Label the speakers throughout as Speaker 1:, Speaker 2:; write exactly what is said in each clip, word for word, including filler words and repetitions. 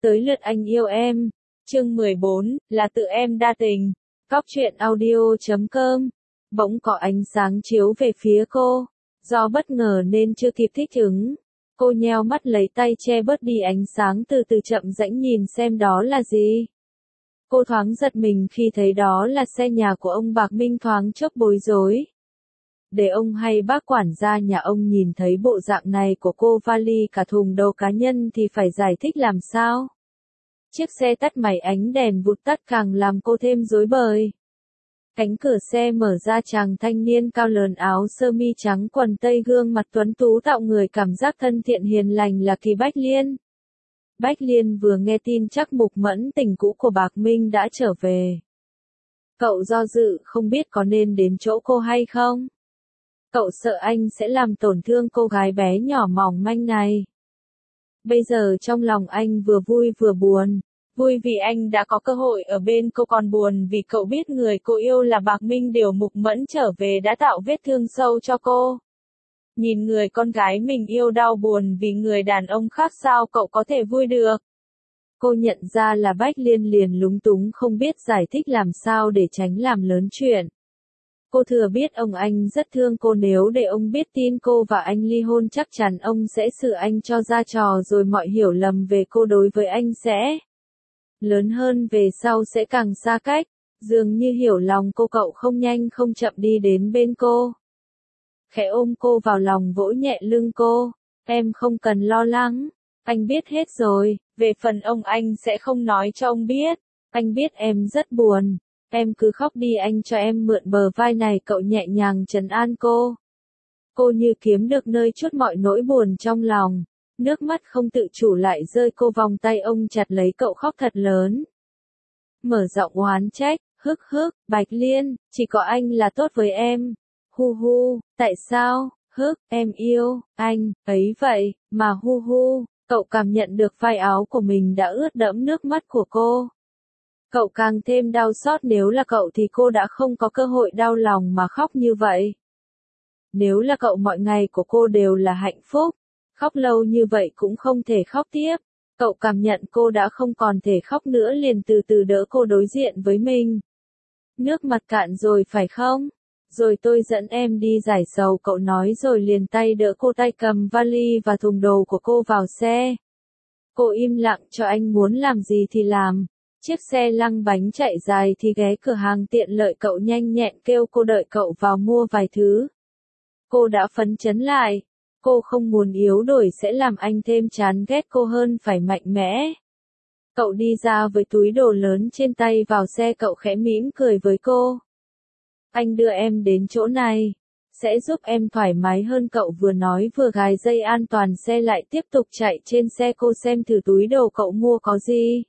Speaker 1: Tới lượt anh yêu em. Chương mười bốn, là tự em đa tình. Cóc truyện audio chấm com. Bỗng có ánh sáng chiếu về phía cô. Do bất ngờ nên chưa kịp thích ứng. Cô nheo mắt lấy tay che bớt đi ánh sáng, từ từ chậm rãi nhìn xem đó là gì. Cô thoáng giật mình khi thấy đó là xe nhà của ông Bạc Minh, thoáng chốc bối rối. Để ông hay bác quản gia nhà ông nhìn thấy bộ dạng này của cô, vali cả thùng đồ cá nhân, thì phải giải thích làm sao? Chiếc xe tắt máy, ánh đèn vụt tắt càng làm cô thêm rối bời. Cánh cửa xe mở ra, chàng thanh niên cao lớn, áo sơ mi trắng quần tây, gương mặt tuấn tú tạo người cảm giác thân thiện hiền lành, là Kỳ Bách Liên. Bách Liên vừa nghe tin chắc Mục Mẫn, tình cũ của Bạc Minh, đã trở về. Cậu do dự không biết có nên đến chỗ cô hay không. Cậu sợ anh sẽ làm tổn thương cô gái bé nhỏ mỏng manh này. Bây giờ trong lòng anh vừa vui vừa buồn. Vui vì anh đã có cơ hội ở bên cô, còn buồn vì cậu biết người cô yêu là Bạc Minh. Điều Mục Mẫn trở về đã tạo vết thương sâu cho cô. Nhìn người con gái mình yêu đau buồn vì người đàn ông khác, sao cậu có thể vui được? Cô nhận ra là Bách Liên, liền lúng túng không biết giải thích làm sao để tránh làm lớn chuyện. Cô thừa biết ông anh rất thương cô, nếu để ông biết tin cô và anh ly hôn chắc chắn ông sẽ xử anh cho ra trò, rồi mọi hiểu lầm về cô đối với anh sẽ lớn hơn, về sau sẽ càng xa cách. Dường như hiểu lòng cô, cậu không nhanh không chậm đi đến bên cô. Khẽ ôm cô vào lòng, vỗ nhẹ lưng cô. Em không cần lo lắng, anh biết hết rồi, về phần ông anh sẽ không nói cho ông biết. Anh biết em rất buồn. Em cứ khóc đi, anh cho em mượn bờ vai này, cậu nhẹ nhàng trấn an cô. Cô như kiếm được nơi trút mọi nỗi buồn trong lòng. Nước mắt không tự chủ lại rơi, cô vòng tay ông chặt lấy cậu, khóc thật lớn. Mở giọng oán trách, hức hức, Bạch Liên, chỉ có anh là tốt với em. Hu hu, tại sao, hức, em yêu anh ấy vậy, mà hu hu. Cậu cảm nhận được vai áo của mình đã ướt đẫm nước mắt của cô. Cậu càng thêm đau xót, nếu là cậu thì cô đã không có cơ hội đau lòng mà khóc như vậy. Nếu là cậu, mọi ngày của cô đều là hạnh phúc. Khóc lâu như vậy cũng không thể khóc tiếp. Cậu cảm nhận cô đã không còn thể khóc nữa, liền từ từ đỡ cô đối diện với mình. Nước mặt cạn rồi phải không? Rồi tôi dẫn em đi giải sầu, cậu nói rồi liền tay đỡ cô, tay cầm vali và thùng đồ của cô vào xe. Cô im lặng, cho anh muốn làm gì thì làm. Chiếc xe lăn bánh chạy dài thì ghé cửa hàng tiện lợi, cậu nhanh nhẹn kêu cô đợi cậu vào mua vài thứ. Cô đã phấn chấn lại. Cô không muốn yếu đổi sẽ làm anh thêm chán ghét cô hơn, phải mạnh mẽ. Cậu đi ra với túi đồ lớn trên tay, vào xe cậu khẽ mỉm cười với cô. Anh đưa em đến chỗ này, sẽ giúp em thoải mái hơn, cậu vừa nói vừa gài dây an toàn xe lại tiếp tục chạy trên xe. Cô xem thử túi đồ cậu mua có gì.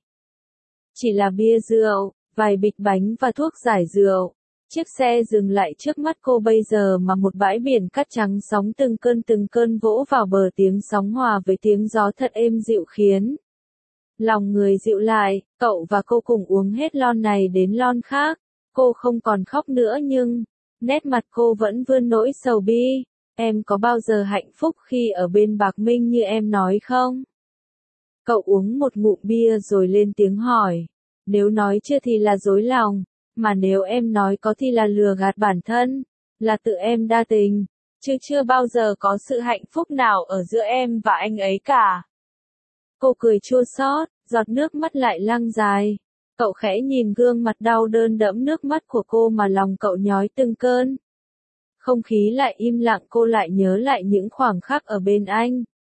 Speaker 1: Chỉ là bia rượu, vài bịch bánh và thuốc giải rượu. Chiếc xe dừng lại trước mắt cô, bây giờ mà một bãi biển cát trắng, sóng từng cơn từng cơn vỗ vào bờ, tiếng sóng hòa với tiếng gió thật êm dịu khiến lòng người dịu lại. Cậu và cô cùng uống hết lon này đến lon khác. Cô không còn khóc nữa, nhưng nét mặt cô vẫn vươn nỗi sầu bi. Em có bao giờ hạnh phúc khi ở bên Bạc Minh như em nói không? Cậu uống một ngụm bia rồi lên tiếng hỏi. Nếu nói chưa thì là dối lòng, mà nếu em nói có thì là lừa gạt bản thân, là tự em đa tình, chứ chưa bao giờ có sự hạnh phúc nào ở giữa em và anh ấy cả. Cô cười chua xót, giọt nước mắt lại lăn dài. Cậu khẽ nhìn gương mặt đau đớn đẫm nước mắt của cô mà lòng cậu nhói từng cơn. Không khí lại im lặng, cô lại nhớ lại những khoảnh khắc ở bên anh.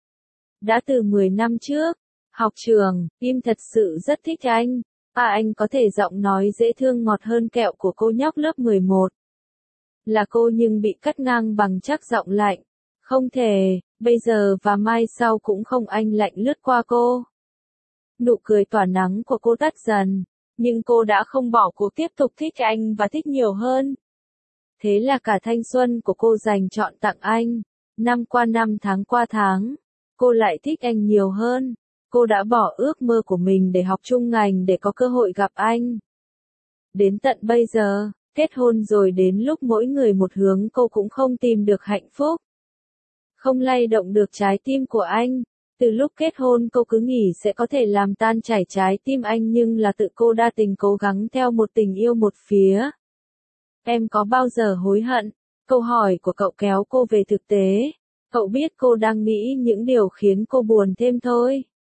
Speaker 1: Đã từ mười năm trước, học trường, im thật sự rất thích anh. À, anh có thể giọng nói dễ thương ngọt hơn kẹo của cô nhóc lớp mười một. Là cô nhưng bị cắt ngang bằng chắc giọng lạnh. Không thể, bây giờ và mai sau cũng không, anh lạnh lướt qua cô. Nụ cười tỏa nắng của cô tắt dần, nhưng cô đã không bỏ cuộc tiếp tục thích anh và thích nhiều hơn. Thế là cả thanh xuân của cô dành trọn tặng anh. Năm qua năm, tháng qua tháng, cô lại thích anh nhiều hơn. Cô đã bỏ ước mơ của mình để học chung ngành để có cơ hội gặp anh. Đến tận bây giờ, kết hôn rồi, đến lúc mỗi người một hướng, cô cũng không tìm được hạnh phúc. Không lay động được trái tim của anh. Từ lúc kết hôn cô cứ nghĩ sẽ có thể làm tan chảy trái tim anh nhưng là tự cô đa tình cố gắng theo một tình yêu một phía. Em có bao giờ hối hận? Câu hỏi của cậu kéo cô về thực tế. Cậu biết cô đang nghĩ những điều khiến cô buồn thêm thôi.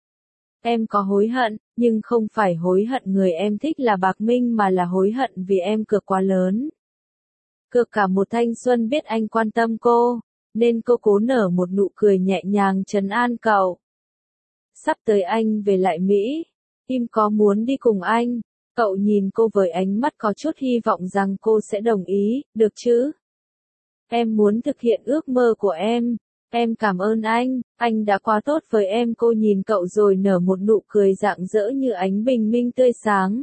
Speaker 1: Em có hối hận, nhưng không phải hối hận người em thích là Bạc Minh mà là hối hận vì em cược quá lớn. Cược cả một thanh xuân biết anh quan tâm cô, nên cô cố nở một nụ cười nhẹ nhàng trấn an cậu. Sắp tới anh về lại Mỹ, em có muốn đi cùng anh? Cậu nhìn cô với ánh mắt có chút hy vọng rằng cô sẽ đồng ý, được chứ? Em muốn thực hiện ước mơ của em. Em cảm ơn anh, anh đã quá tốt với em. Cô nhìn cậu rồi nở một nụ cười rạng rỡ như ánh bình minh tươi sáng.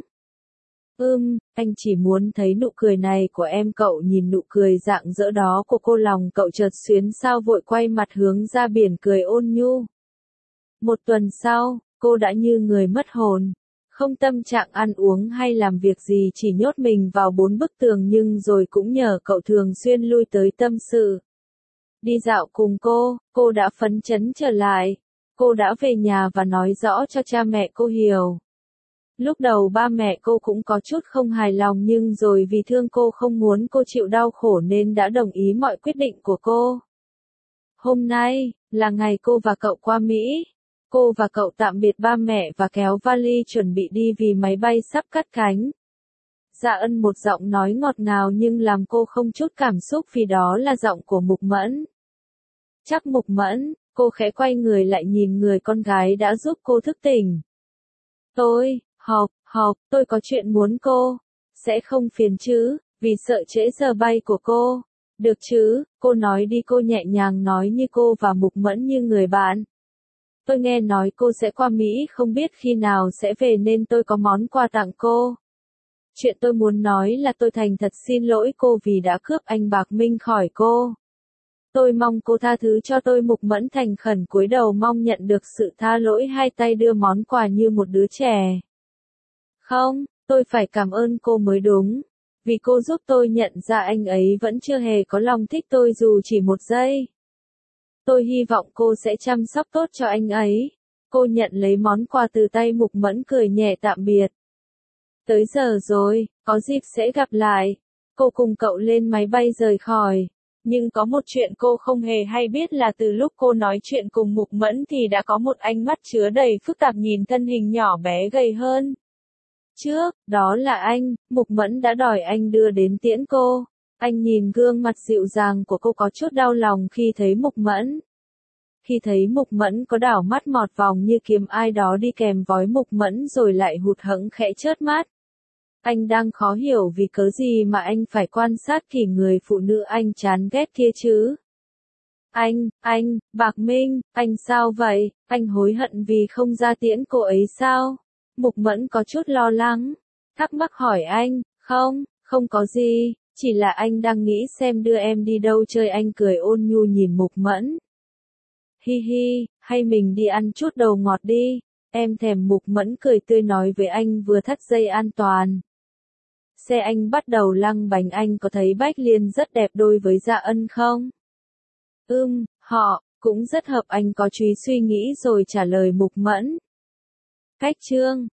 Speaker 1: Ừm, anh chỉ muốn thấy nụ cười này của em. Cậu nhìn nụ cười rạng rỡ đó của cô, lòng cậu chợt xuyến sao vội quay mặt hướng ra biển cười ôn nhu. Một tuần sau, cô đã như người mất hồn. Không tâm trạng ăn uống hay làm việc gì, chỉ nhốt mình vào bốn bức tường nhưng rồi cũng nhờ cậu thường xuyên lui tới tâm sự. Đi dạo cùng cô, cô đã phấn chấn trở lại. Cô đã về nhà và nói rõ cho cha mẹ cô hiểu. Lúc đầu ba mẹ cô cũng có chút không hài lòng nhưng rồi vì thương cô không muốn cô chịu đau khổ nên đã đồng ý mọi quyết định của cô. Hôm nay, là ngày cô và cậu qua Mỹ. Cô và cậu tạm biệt ba mẹ và kéo vali chuẩn bị đi vì máy bay sắp cất cánh. Dạ Ân, một giọng nói ngọt ngào nhưng làm cô không chút cảm xúc vì đó là giọng của Mục Mẫn. Chắc Mục Mẫn, cô khẽ quay người lại nhìn người con gái đã giúp cô thức tỉnh. Tôi, học, học, tôi có chuyện muốn cô. Sẽ không phiền chứ, vì sợ trễ giờ bay của cô. Được chứ, cô nói đi. Cô nhẹ nhàng nói như cô và Mục Mẫn như người bạn. Tôi nghe nói cô sẽ qua Mỹ, không biết khi nào sẽ về nên tôi có món quà tặng cô. Chuyện tôi muốn nói là tôi thành thật xin lỗi cô vì đã cướp anh Bạc Minh khỏi cô. Tôi mong cô tha thứ cho tôi. Mục Mẫn thành khẩn cúi đầu mong nhận được sự tha lỗi, hai tay đưa món quà như một đứa trẻ. Không, tôi phải cảm ơn cô mới đúng. Vì cô giúp tôi nhận ra anh ấy vẫn chưa hề có lòng thích tôi dù chỉ một giây. Tôi hy vọng cô sẽ chăm sóc tốt cho anh ấy. Cô nhận lấy món quà từ tay Mục Mẫn cười nhẹ tạm biệt. Tới giờ rồi, có dịp sẽ gặp lại. Cô cùng cậu lên máy bay rời khỏi. Nhưng có một chuyện cô không hề hay biết là từ lúc cô nói chuyện cùng Mục Mẫn thì đã có một ánh mắt chứa đầy phức tạp nhìn thân hình nhỏ bé gầy hơn trước, đó là anh. Mục Mẫn đã đòi anh đưa đến tiễn cô. Anh nhìn gương mặt dịu dàng của cô có chút đau lòng khi thấy Mục Mẫn. Khi thấy Mục Mẫn có đảo mắt mọt vòng như kiếm ai đó đi kèm vói Mục Mẫn rồi lại hụt hẫng khẽ chớp mắt. Anh đang khó hiểu vì cớ gì mà anh phải quan sát kỹ người phụ nữ anh chán ghét kia chứ. Anh, anh, Bạc Minh, anh sao vậy? Anh hối hận vì không ra tiễn cô ấy sao? Mục Mẫn có chút lo lắng. Thắc mắc hỏi anh, không, không có gì, chỉ là anh đang nghĩ xem đưa em đi đâu chơi. Anh cười ôn nhu nhìn Mục Mẫn. Hi hi, hay mình đi ăn chút đồ ngọt đi, em thèm. Mục Mẫn cười tươi nói với anh vừa thắt dây an toàn. Xe anh bắt đầu lăn bánh. Anh có thấy Bách Liên rất đẹp đôi với Dạ Ân không? Ừm, họ cũng rất hợp. Anh có chú ý suy nghĩ rồi trả lời Mục Mẫn. Cách chương